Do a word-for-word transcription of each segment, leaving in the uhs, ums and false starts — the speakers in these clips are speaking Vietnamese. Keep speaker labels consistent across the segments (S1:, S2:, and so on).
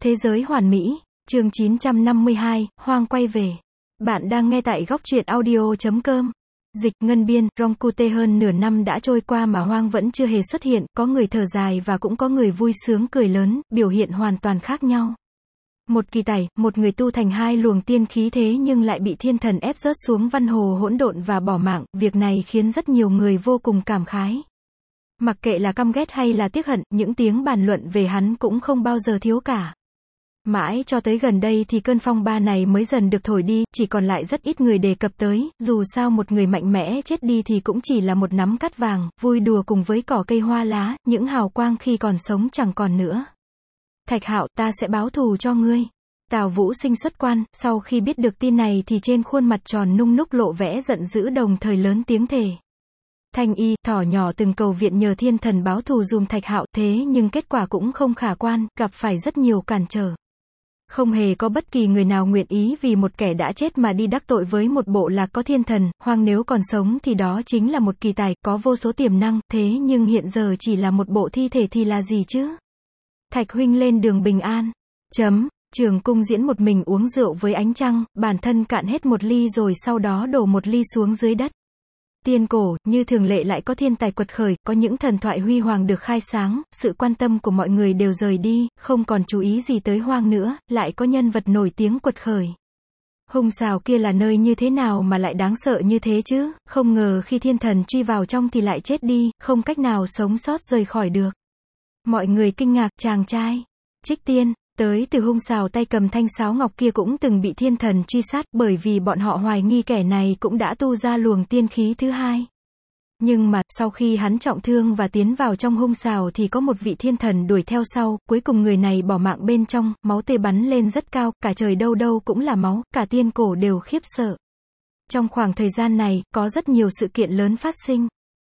S1: Thế giới hoàn mỹ, chương chín trăm năm mươi hai, Hoang quay về. Bạn đang nghe tại góc truyện audio chấm com. Dịch, Ngân Biên, Rongkute. Hơn nửa năm đã trôi qua mà Hoang vẫn chưa hề xuất hiện, có người thở dài và cũng có người vui sướng cười lớn, biểu hiện hoàn toàn khác nhau. Một kỳ tài, một người tu thành hai luồng tiên khí thế nhưng lại bị thiên thần ép rớt xuống văn hồ hỗn độn và bỏ mạng, việc này khiến rất nhiều người vô cùng cảm khái. Mặc kệ là căm ghét hay là tiếc hận, những tiếng bàn luận về hắn cũng không bao giờ thiếu cả. Mãi cho tới gần đây thì cơn phong ba này mới dần được thổi đi, chỉ còn lại rất ít người đề cập tới, dù sao một người mạnh mẽ chết đi thì cũng chỉ là một nắm cát vàng, vui đùa cùng với cỏ cây hoa lá, những hào quang khi còn sống chẳng còn nữa. Thạch Hạo, ta sẽ báo thù cho ngươi. Tào Vũ Sinh xuất quan, sau khi biết được tin này thì trên khuôn mặt tròn nung núc lộ vẻ giận dữ đồng thời lớn tiếng thề. Thanh Y, thỏ nhỏ từng cầu viện nhờ thiên thần báo thù dùm Thạch Hạo, thế nhưng kết quả cũng không khả quan, gặp phải rất nhiều cản trở. Không hề có bất kỳ người nào nguyện ý vì một kẻ đã chết mà đi đắc tội với một bộ lạc có thiên thần. Hoang nếu còn sống thì đó chính là một kỳ tài, có vô số tiềm năng, thế nhưng hiện giờ chỉ là một bộ thi thể thì là gì chứ? Thạch huynh lên đường bình an. Chấm. Trường Cung Diễn một mình uống rượu với ánh trăng, bản thân cạn hết một ly rồi sau đó đổ một ly xuống dưới đất. Tiên cổ, như thường lệ lại có thiên tài quật khởi, có những thần thoại huy hoàng được khai sáng, sự quan tâm của mọi người đều rời đi, không còn chú ý gì tới Hoang nữa, lại có nhân vật nổi tiếng quật khởi. Hung Sào kia là nơi như thế nào mà lại đáng sợ như thế chứ, không ngờ khi thiên thần truy vào trong thì lại chết đi, không cách nào sống sót rời khỏi được. Mọi người kinh ngạc, chàng trai Trích Tiên tới từ Hung Sào tay cầm thanh sáo ngọc kia cũng từng bị thiên thần truy sát, bởi vì bọn họ hoài nghi kẻ này cũng đã tu ra luồng tiên khí thứ hai. Nhưng mà, sau khi hắn trọng thương và tiến vào trong Hung Sào thì có một vị thiên thần đuổi theo sau, cuối cùng người này bỏ mạng bên trong, máu tươi bắn lên rất cao, cả trời đâu đâu cũng là máu, cả tiên cổ đều khiếp sợ. Trong khoảng thời gian này, có rất nhiều sự kiện lớn phát sinh.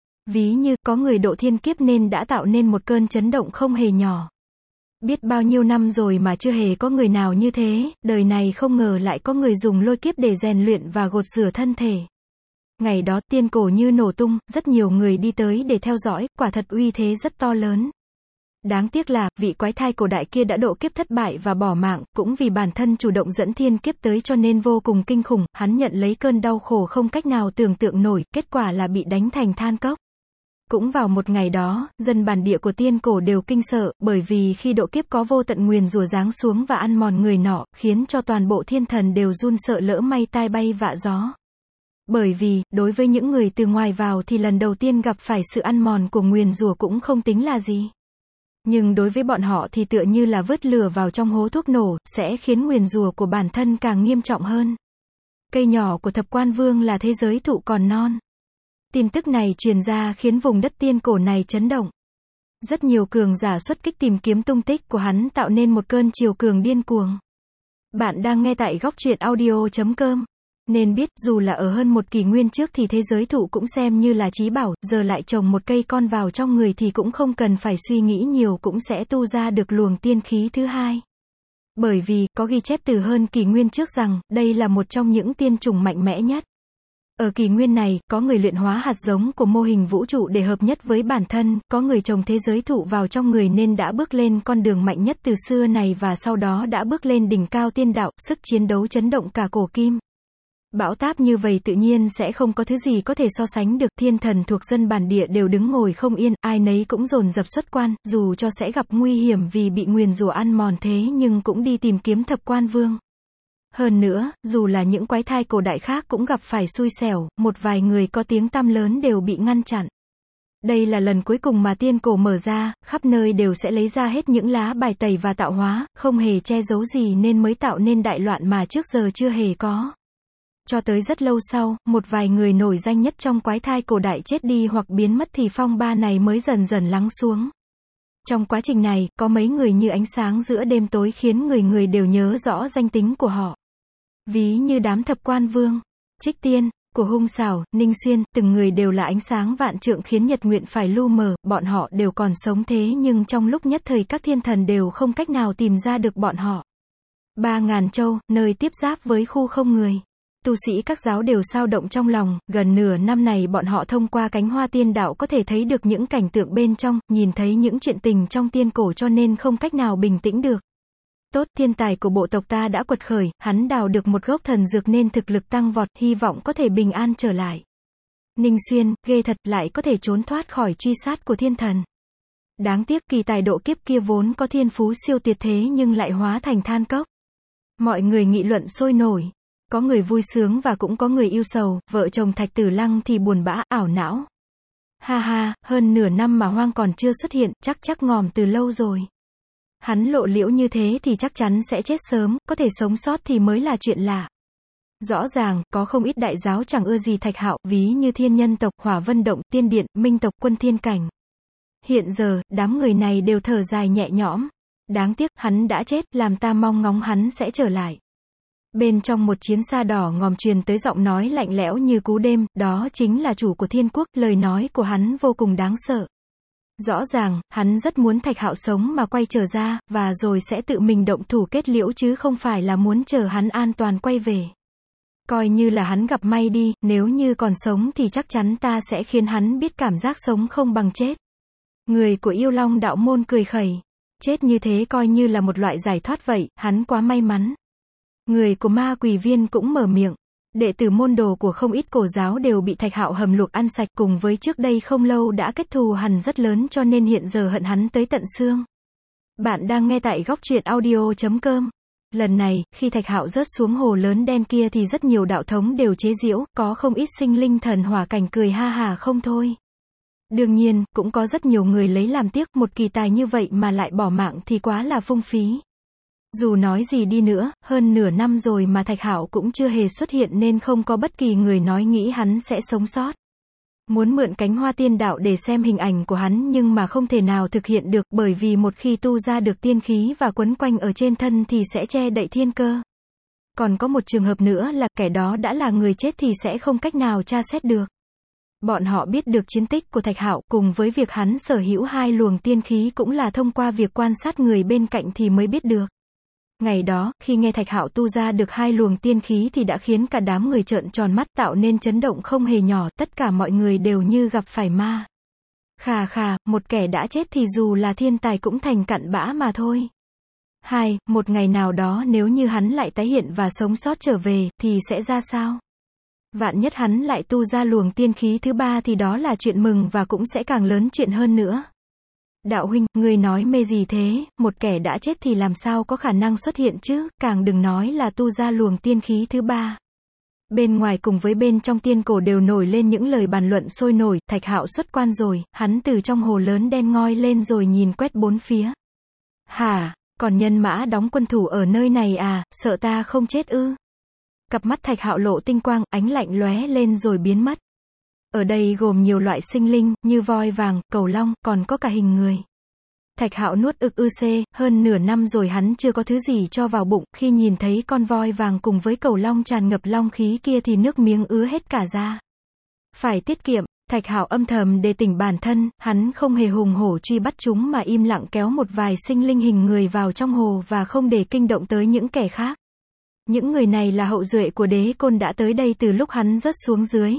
S1: Ví như, có người độ thiên kiếp nên đã tạo nên một cơn chấn động không hề nhỏ. Biết bao nhiêu năm rồi mà chưa hề có người nào như thế, đời này không ngờ lại có người dùng lôi kiếp để rèn luyện và gột rửa thân thể. Ngày đó tiên cổ như nổ tung, rất nhiều người đi tới để theo dõi, quả thật uy thế rất to lớn. Đáng tiếc là, vị quái thai cổ đại kia đã độ kiếp thất bại và bỏ mạng, cũng vì bản thân chủ động dẫn thiên kiếp tới cho nên vô cùng kinh khủng, hắn nhận lấy cơn đau khổ không cách nào tưởng tượng nổi, kết quả là bị đánh thành than cốc. Cũng vào một ngày đó, dân bản địa của tiên cổ đều kinh sợ, bởi vì khi độ kiếp có vô tận nguyền rủa giáng xuống và ăn mòn người nọ, khiến cho toàn bộ thiên thần đều run sợ lỡ may tai bay vạ gió. Bởi vì, đối với những người từ ngoài vào thì lần đầu tiên gặp phải sự ăn mòn của nguyền rủa cũng không tính là gì. Nhưng đối với bọn họ thì tựa như là vứt lửa vào trong hố thuốc nổ, sẽ khiến nguyền rủa của bản thân càng nghiêm trọng hơn. Cây nhỏ của Thập Quan Vương là thế giới thụ còn non. Tin tức này truyền ra khiến vùng đất tiên cổ này chấn động. Rất nhiều cường giả xuất kích tìm kiếm tung tích của hắn tạo nên một cơn triều cường điên cuồng. Bạn đang nghe tại góc truyện audio chấm com. Nên biết, dù là ở hơn một kỷ nguyên trước thì thế giới thụ cũng xem như là trí bảo, giờ lại trồng một cây con vào trong người thì cũng không cần phải suy nghĩ nhiều cũng sẽ tu ra được luồng tiên khí thứ hai. Bởi vì, có ghi chép từ hơn kỷ nguyên trước rằng, đây là một trong những tiên chủng mạnh mẽ nhất. Ở kỷ nguyên này, có người luyện hóa hạt giống của mô hình vũ trụ để hợp nhất với bản thân, có người trồng thế giới thụ vào trong người nên đã bước lên con đường mạnh nhất từ xưa này và sau đó đã bước lên đỉnh cao tiên đạo, sức chiến đấu chấn động cả cổ kim. Bão táp như vậy tự nhiên sẽ không có thứ gì có thể so sánh được, thiên thần thuộc dân bản địa đều đứng ngồi không yên, ai nấy cũng dồn dập xuất quan, dù cho sẽ gặp nguy hiểm vì bị nguyền rủa ăn mòn thế nhưng cũng đi tìm kiếm Thập Quan Vương. Hơn nữa, dù là những quái thai cổ đại khác cũng gặp phải xui xẻo, một vài người có tiếng tăm lớn đều bị ngăn chặn. Đây là lần cuối cùng mà tiên cổ mở ra, khắp nơi đều sẽ lấy ra hết những lá bài tẩy và tạo hóa, không hề che giấu gì nên mới tạo nên đại loạn mà trước giờ chưa hề có. Cho tới rất lâu sau, một vài người nổi danh nhất trong quái thai cổ đại chết đi hoặc biến mất thì phong ba này mới dần dần lắng xuống. Trong quá trình này, có mấy người như ánh sáng giữa đêm tối khiến người người đều nhớ rõ danh tính của họ. Ví như đám Thập Quan Vương, Trích Tiên, của Hung Sào, Ninh Xuyên, từng người đều là ánh sáng vạn trượng khiến nhật nguyện phải lu mờ, bọn họ đều còn sống thế nhưng trong lúc nhất thời các thiên thần đều không cách nào tìm ra được bọn họ. Ba Ngàn Châu, nơi tiếp giáp với khu không người. Tu sĩ các giáo đều xao động trong lòng, gần nửa năm này bọn họ thông qua cánh hoa tiên đạo có thể thấy được những cảnh tượng bên trong, nhìn thấy những chuyện tình trong tiên cổ cho nên không cách nào bình tĩnh được. Tốt, thiên tài của bộ tộc ta đã quật khởi, hắn đào được một gốc thần dược nên thực lực tăng vọt, hy vọng có thể bình an trở lại. Ninh Xuyên, ghê thật, lại có thể trốn thoát khỏi truy sát của thiên thần. Đáng tiếc kỳ tài độ kiếp kia vốn có thiên phú siêu tuyệt thế nhưng lại hóa thành than cốc. Mọi người nghị luận sôi nổi. Có người vui sướng và cũng có người ưu sầu, vợ chồng Thạch Tử Lăng thì buồn bã, ảo não. Ha ha, hơn nửa năm mà Hoang còn chưa xuất hiện, chắc chắc ngòm từ lâu rồi. Hắn lộ liễu như thế thì chắc chắn sẽ chết sớm, có thể sống sót thì mới là chuyện lạ. Rõ ràng, có không ít đại giáo chẳng ưa gì Thạch Hạo, ví như Thiên Nhân tộc, Hỏa Vân Động, Tiên Điện, Minh tộc, Quân Thiên Cảnh. Hiện giờ, đám người này đều thở dài nhẹ nhõm. Đáng tiếc, hắn đã chết, làm ta mong ngóng hắn sẽ trở lại. Bên trong một chiến xa đỏ ngòm truyền tới giọng nói lạnh lẽo như cú đêm, đó chính là chủ của thiên quốc, lời nói của hắn vô cùng đáng sợ. Rõ ràng, hắn rất muốn Thạch Hạo sống mà quay trở ra, và rồi sẽ tự mình động thủ kết liễu chứ không phải là muốn chờ hắn an toàn quay về. Coi như là hắn gặp may đi, nếu như còn sống thì chắc chắn ta sẽ khiến hắn biết cảm giác sống không bằng chết. Người của Yêu Long đạo môn cười khẩy. Chết như thế coi như là một loại giải thoát vậy, hắn quá may mắn. Người của Ma Quỷ Viên cũng mở miệng. Đệ tử môn đồ của không ít cổ giáo đều bị Thạch Hạo hầm luộc ăn sạch, cùng với trước đây không lâu đã kết thù hằn rất lớn cho nên hiện giờ hận hắn tới tận xương. Bạn đang nghe tại góc truyện audio chấm com. Lần này, khi Thạch Hạo rớt xuống hồ lớn đen kia thì rất nhiều đạo thống đều chế giễu, có không ít sinh linh thần hỏa cảnh cười ha hà không thôi. Đương nhiên, cũng có rất nhiều người lấy làm tiếc, một kỳ tài như vậy mà lại bỏ mạng thì quá là phung phí. Dù nói gì đi nữa, hơn nửa năm rồi mà Thạch Hạo cũng chưa hề xuất hiện nên không có bất kỳ người nói nghĩ hắn sẽ sống sót. Muốn mượn cánh hoa tiên đạo để xem hình ảnh của hắn nhưng mà không thể nào thực hiện được, bởi vì một khi tu ra được tiên khí và quấn quanh ở trên thân thì sẽ che đậy thiên cơ. Còn có một trường hợp nữa là kẻ đó đã là người chết thì sẽ không cách nào tra xét được. Bọn họ biết được chiến tích của Thạch Hạo cùng với việc hắn sở hữu hai luồng tiên khí cũng là thông qua việc quan sát người bên cạnh thì mới biết được. Ngày đó, khi nghe Thạch Hạo tu ra được hai luồng tiên khí thì đã khiến cả đám người trợn tròn mắt, tạo nên chấn động không hề nhỏ, tất cả mọi người đều như gặp phải ma. Khà khà, một kẻ đã chết thì dù là thiên tài cũng thành cặn bã mà thôi. Hai, một ngày nào đó nếu như hắn lại tái hiện và sống sót trở về, thì sẽ ra sao? Vạn nhất hắn lại tu ra luồng tiên khí thứ ba thì đó là chuyện mừng và cũng sẽ càng lớn chuyện hơn nữa. Đạo huynh, ngươi nói mê gì thế, một kẻ đã chết thì làm sao có khả năng xuất hiện chứ, càng đừng nói là tu ra luồng tiên khí thứ ba. Bên ngoài cùng với bên trong tiên cổ đều nổi lên những lời bàn luận sôi nổi, Thạch Hạo xuất quan rồi, hắn từ trong hồ lớn đen ngoi lên rồi nhìn quét bốn phía. Hả, còn nhân mã đóng quân thủ ở nơi này à, sợ ta không chết ư? Cặp mắt Thạch Hạo lộ tinh quang, ánh lạnh lóe lên rồi biến mất. Ở đây gồm nhiều loại sinh linh, như voi vàng, cầu long, còn có cả hình người. Thạch Hạo nuốt ực ư xê, hơn nửa năm rồi hắn chưa có thứ gì cho vào bụng, khi nhìn thấy con voi vàng cùng với cầu long tràn ngập long khí kia thì nước miếng ứa hết cả ra. Phải tiết kiệm, Thạch Hạo âm thầm đề tỉnh bản thân, hắn không hề hùng hổ truy bắt chúng mà im lặng kéo một vài sinh linh hình người vào trong hồ và không để kinh động tới những kẻ khác. Những người này là hậu duệ của Đế Côn đã tới đây từ lúc hắn rớt xuống dưới.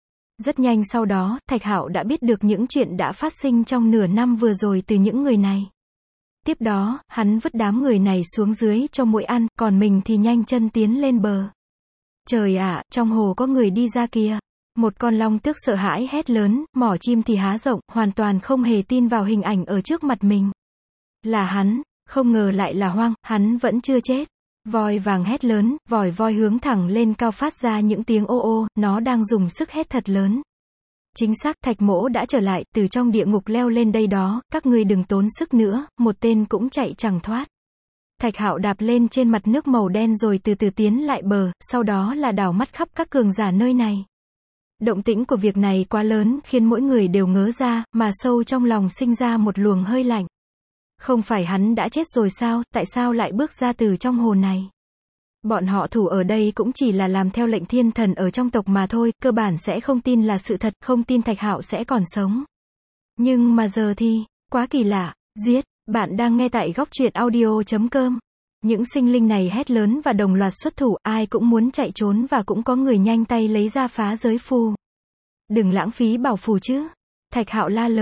S1: Rất nhanh sau đó, Thạch Hạo đã biết được những chuyện đã phát sinh trong nửa năm vừa rồi từ những người này. Tiếp đó, hắn vứt đám người này xuống dưới cho muỗi ăn, còn mình thì nhanh chân tiến lên bờ. Trời ạ, trong hồ có người đi ra kìa. Một con long tước sợ hãi hét lớn, mỏ chim thì há rộng, hoàn toàn không hề tin vào hình ảnh ở trước mặt mình. Là hắn, không ngờ lại là Hoang, hắn vẫn chưa chết. Voi vàng hét lớn, vòi voi hướng thẳng lên cao phát ra những tiếng ô ô, nó đang dùng sức hét thật lớn. Chính xác, Thạch Mỗ đã trở lại, từ trong địa ngục leo lên đây đó, các ngươi đừng tốn sức nữa, một tên cũng chạy chẳng thoát. Thạch Hạo đạp lên trên mặt nước màu đen rồi từ từ tiến lại bờ, sau đó là đảo mắt khắp các cường giả nơi này. Động tĩnh của việc này quá lớn, khiến mỗi người đều ngớ ra, mà sâu trong lòng sinh ra một luồng hơi lạnh. Không phải hắn đã chết rồi sao, tại sao lại bước ra từ trong hồ này? Bọn họ thủ ở đây cũng chỉ là làm theo lệnh thiên thần ở trong tộc mà thôi, cơ bản sẽ không tin là sự thật, không tin Thạch Hạo sẽ còn sống. Nhưng mà giờ thì, quá kỳ lạ, giết, bạn đang nghe tại góc truyện audio chấm com. Những sinh linh này hét lớn và đồng loạt xuất thủ, ai cũng muốn chạy trốn và cũng có người nhanh tay lấy ra phá giới phù. Đừng lãng phí bảo phù chứ. Thạch Hạo la lớn.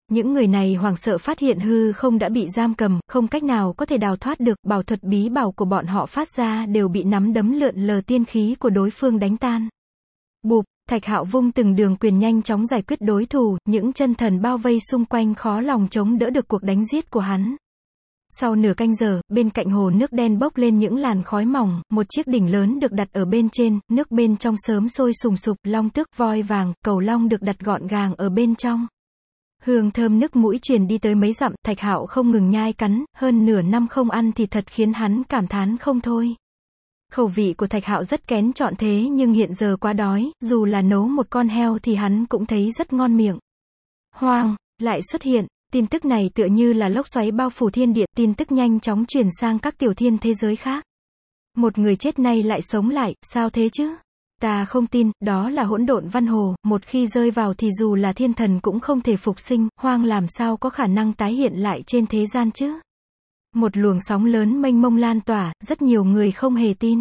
S1: Những người này hoảng sợ phát hiện hư không đã bị giam cầm, không cách nào có thể đào thoát được, bảo thuật bí bảo của bọn họ phát ra đều bị nắm đấm lượn lờ tiên khí của đối phương đánh tan. Bụp, Thạch Hạo vung từng đường quyền nhanh chóng giải quyết đối thủ, những chân thần bao vây xung quanh khó lòng chống đỡ được cuộc đánh giết của hắn. Sau nửa canh giờ, bên cạnh hồ nước đen bốc lên những làn khói mỏng, một chiếc đỉnh lớn được đặt ở bên trên, nước bên trong sớm sôi sùng sục, long tước, voi vàng, cầu long được đặt gọn gàng ở bên trong. Hương thơm nức mũi truyền đi tới mấy dặm, Thạch Hạo không ngừng nhai cắn, hơn nửa năm không ăn thì thật khiến hắn cảm thán không thôi. Khẩu vị của Thạch Hạo rất kén chọn thế nhưng hiện giờ quá đói, dù là nấu một con heo thì hắn cũng thấy rất ngon miệng. Hoang, lại xuất hiện, tin tức này tựa như là lốc xoáy bao phủ thiên địa, tin tức nhanh chóng truyền sang các tiểu thiên thế giới khác. Một người chết nay lại sống lại, sao thế chứ? Ta không tin, đó là hỗn độn văn hồ, một khi rơi vào thì dù là thiên thần cũng không thể phục sinh, Hoang làm sao có khả năng tái hiện lại trên thế gian chứ? Một luồng sóng lớn mênh mông lan tỏa, rất nhiều người không hề tin.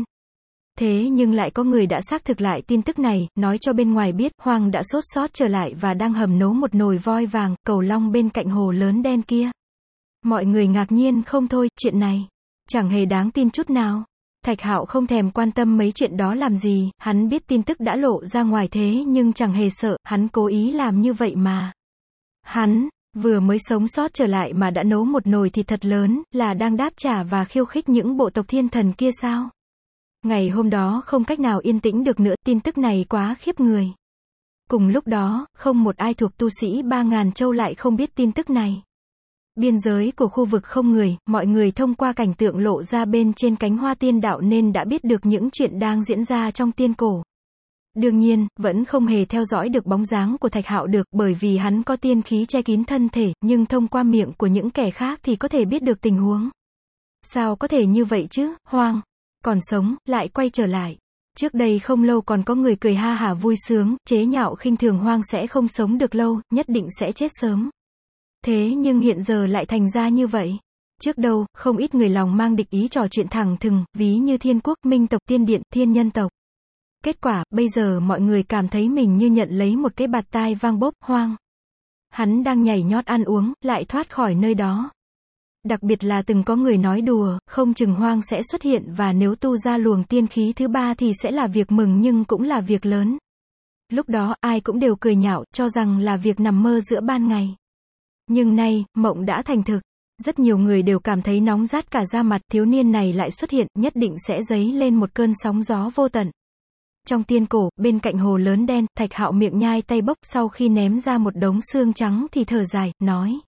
S1: Thế nhưng lại có người đã xác thực lại tin tức này, nói cho bên ngoài biết, Hoang đã sốt sót trở lại và đang hầm nấu một nồi voi vàng, cầu long bên cạnh hồ lớn đen kia. Mọi người ngạc nhiên không thôi, chuyện này chẳng hề đáng tin chút nào. Thạch Hạo không thèm quan tâm mấy chuyện đó làm gì, hắn biết tin tức đã lộ ra ngoài thế nhưng chẳng hề sợ, hắn cố ý làm như vậy mà. Hắn vừa mới sống sót trở lại mà đã nấu một nồi thịt thật lớn, là đang đáp trả và khiêu khích những bộ tộc thiên thần kia sao? Ngày hôm đó không cách nào yên tĩnh được nữa, tin tức này quá khiếp người. Cùng lúc đó, không một ai thuộc tu sĩ ba ngàn châu lại không biết tin tức này. Biên giới của khu vực không người, mọi người thông qua cảnh tượng lộ ra bên trên cánh hoa tiên đạo nên đã biết được những chuyện đang diễn ra trong tiên cổ. Đương nhiên, vẫn không hề theo dõi được bóng dáng của Thạch Hạo được, bởi vì hắn có tiên khí che kín thân thể, nhưng thông qua miệng của những kẻ khác thì có thể biết được tình huống. Sao có thể như vậy chứ, Hoang còn sống, lại quay trở lại. Trước đây không lâu còn có người cười ha hả vui sướng, chế nhạo khinh thường Hoang sẽ không sống được lâu, nhất định sẽ chết sớm. Thế nhưng hiện giờ lại thành ra như vậy. Trước đâu, không ít người lòng mang địch ý trò chuyện thẳng thừng, ví như thiên quốc, minh tộc, tiên điện, thiên nhân tộc. Kết quả, bây giờ mọi người cảm thấy mình như nhận lấy một cái bạt tai vang bốp, Hoang. Hắn đang nhảy nhót ăn uống, lại thoát khỏi nơi đó. Đặc biệt là từng có người nói đùa, không chừng Hoang sẽ xuất hiện và nếu tu ra luồng tiên khí thứ ba thì sẽ là việc mừng nhưng cũng là việc lớn. Lúc đó, ai cũng đều cười nhạo, cho rằng là việc nằm mơ giữa ban ngày. Nhưng nay, mộng đã thành thực. Rất nhiều người đều cảm thấy nóng rát cả da mặt, thiếu niên này lại xuất hiện, nhất định sẽ dấy lên một cơn sóng gió vô tận. Trong tiên cổ, bên cạnh hồ lớn đen, Thạch Hạo miệng nhai tay bốc, sau khi ném ra một đống xương trắng thì thở dài, nói.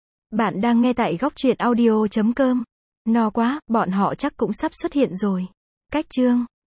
S1: Bạn đang nghe tại góc truyện audio chấm com. No quá, bọn họ chắc cũng sắp xuất hiện rồi. Cách chương